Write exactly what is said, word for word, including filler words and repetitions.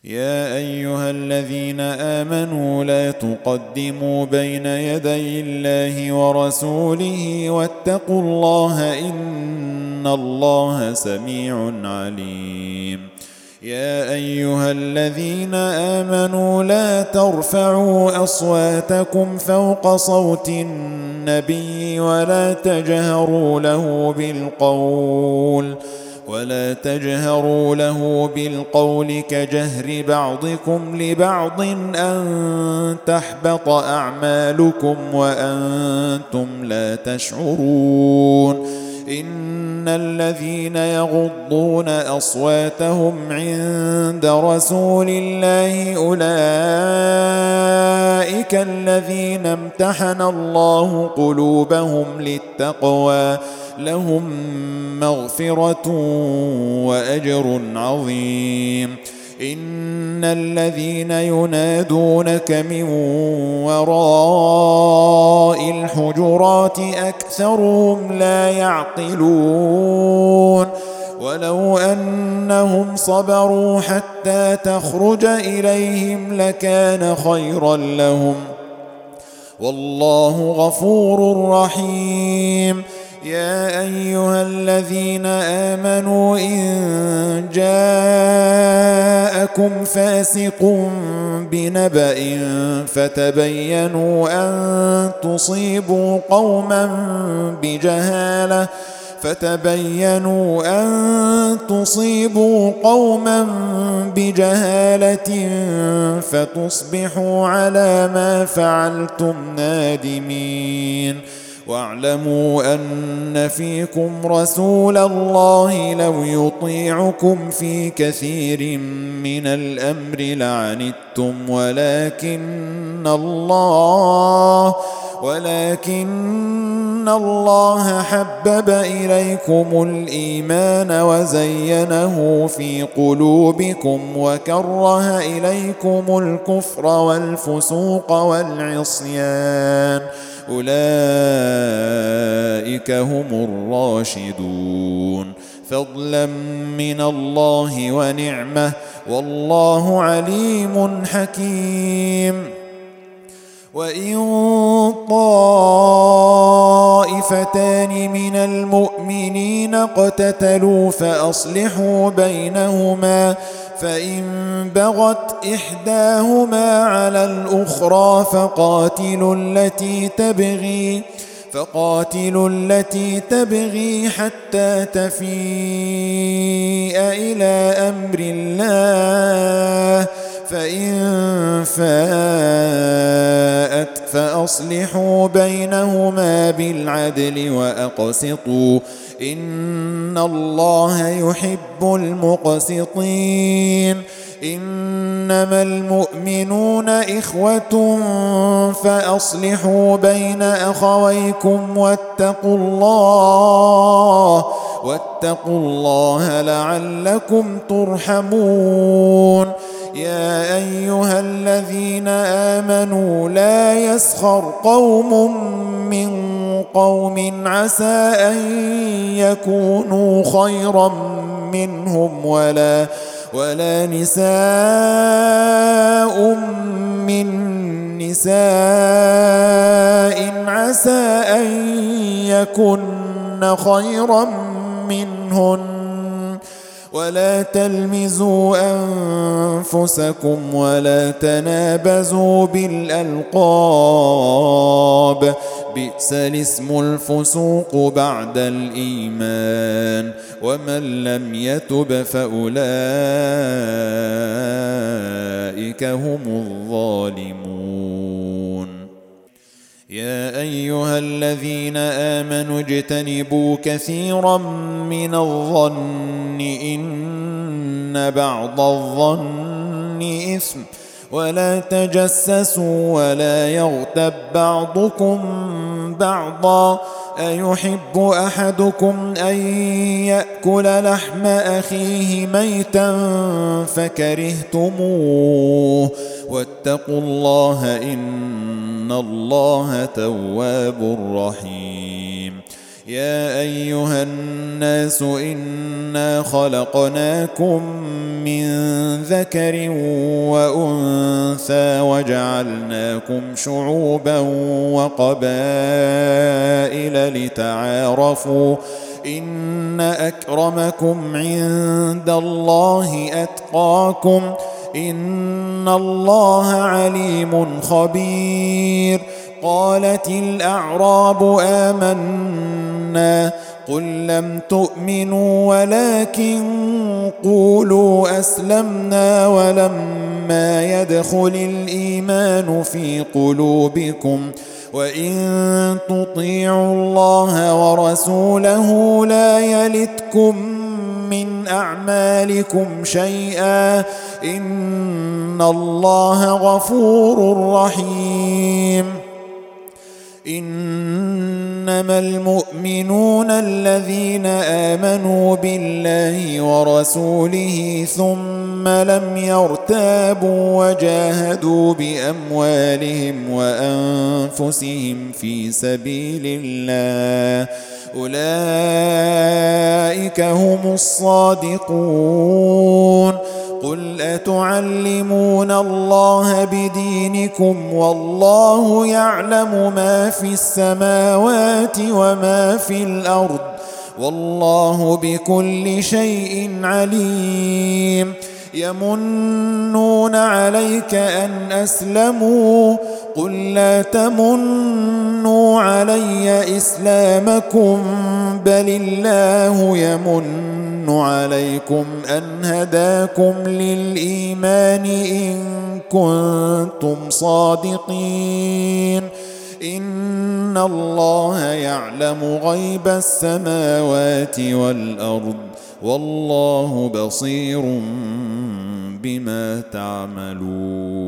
يا أيها الذين آمنوا لا تقدموا بين يدي الله ورسوله واتقوا الله إن الله سميع عليم. يا أيها الذين آمنوا لا ترفعوا أصواتكم فوق صوت النبي ولا تجهروا له بالقول ولا تجهروا له بالقول كجهر بعضكم لبعض أن تحبط أعمالكم وأنتم لا تشعرون. إن الذين يغضون أصواتهم عند رسول الله أولئك الذين امتحن الله قلوبهم للتقوى لهم مغفرة وأجر عظيم. إن الذين ينادونك من وراء الحجرات أكثرهم لا يعقلون. ولو أنهم صبروا حتى تخرج إليهم لكان خيرا لهم والله غفور رحيم. يا أيها الذين آمنوا إن جاءكم فاسق بنبأ فتبينوا أن تصيبوا قوما بجهالة فتبينوا أن تصيبوا قوما بجهالة فتصبحوا على ما فعلتم نادمين. واعلموا أن فيكم رسول الله لو يطيعكم في كثير من الأمر لعنتم ولكن الله ولكن الله حبب إليكم الإيمان وزينه في قلوبكم وكره إليكم الكفر والفسوق والعصيان أولئك هم الراشدون فضلا من الله ونعمة والله عليم حكيم. وإن طائفتان من المؤمنين اقتتلوا فأصلحوا بينهما فإن بغت إحداهما على الأخرى فقاتلوا التي تبغي فقاتلوا التي تبغي حتى تفيء إلى أمر الله فإن فاءت فأصلحوا بينهما بالعدل وأقسطوا إن الله يحب المقسطين. إنما المؤمنون إخوة فأصلحوا بين أخويكم واتقوا الله واتقوا الله لعلكم ترحمون. يا أيها الذين آمنوا لا يسخر قوم من قوم عسى أن يكونوا خيرا منهم ولا ولا نساء من نساء عسى أن يكن خيرا منهن ولا تلمزوا أنفسكم ولا تنابزوا بالألقاب بئس الاسم الفسوق بعد الإيمان ومن لم يتب فأولئك هم الظالمون. يا أيها الذين آمنوا اجتنبوا كثيرا من الظن إن بعض الظن إثم ولا تجسسوا ولا يغتب بعضكم بعضا أيحب أحدكم أن يأكل لحم أخيه ميتا فكرهتموه واتقوا الله إن الله تواب رحيم. يا أيها الناس إنا خلقناكم من ذكر وأنثى وجعلناكم شعوبا وقبائل لتعارفوا إن أكرمكم عند الله أتقاكم إن الله عليم خبير. قالت الأعراب آمنا قل لم تؤمنوا ولكن قولوا أسلمنا ولما يدخل الإيمان في قلوبكم وإن تطيعوا الله ورسوله لا يلتكم من أعمالكم شيئا إن الله غفور رحيم. إنما المؤمنون الذين آمنوا بالله ورسوله ثم لم يرتابوا وجاهدوا بأموالهم وأنفسهم في سبيل الله أولئك هم الصادقون. قل أتعلمون الله بدينكم والله يعلم ما في السماوات وما في الأرض والله بكل شيء عليم. يمنون عليك أن أسلموا قل لا تمنوا علي إسلامكم بل الله يمن عليكم أن هداكم للإيمان إن كنتم صادقين. إن الله يعلم غيب السماوات والأرض والله بصير بما تعملون.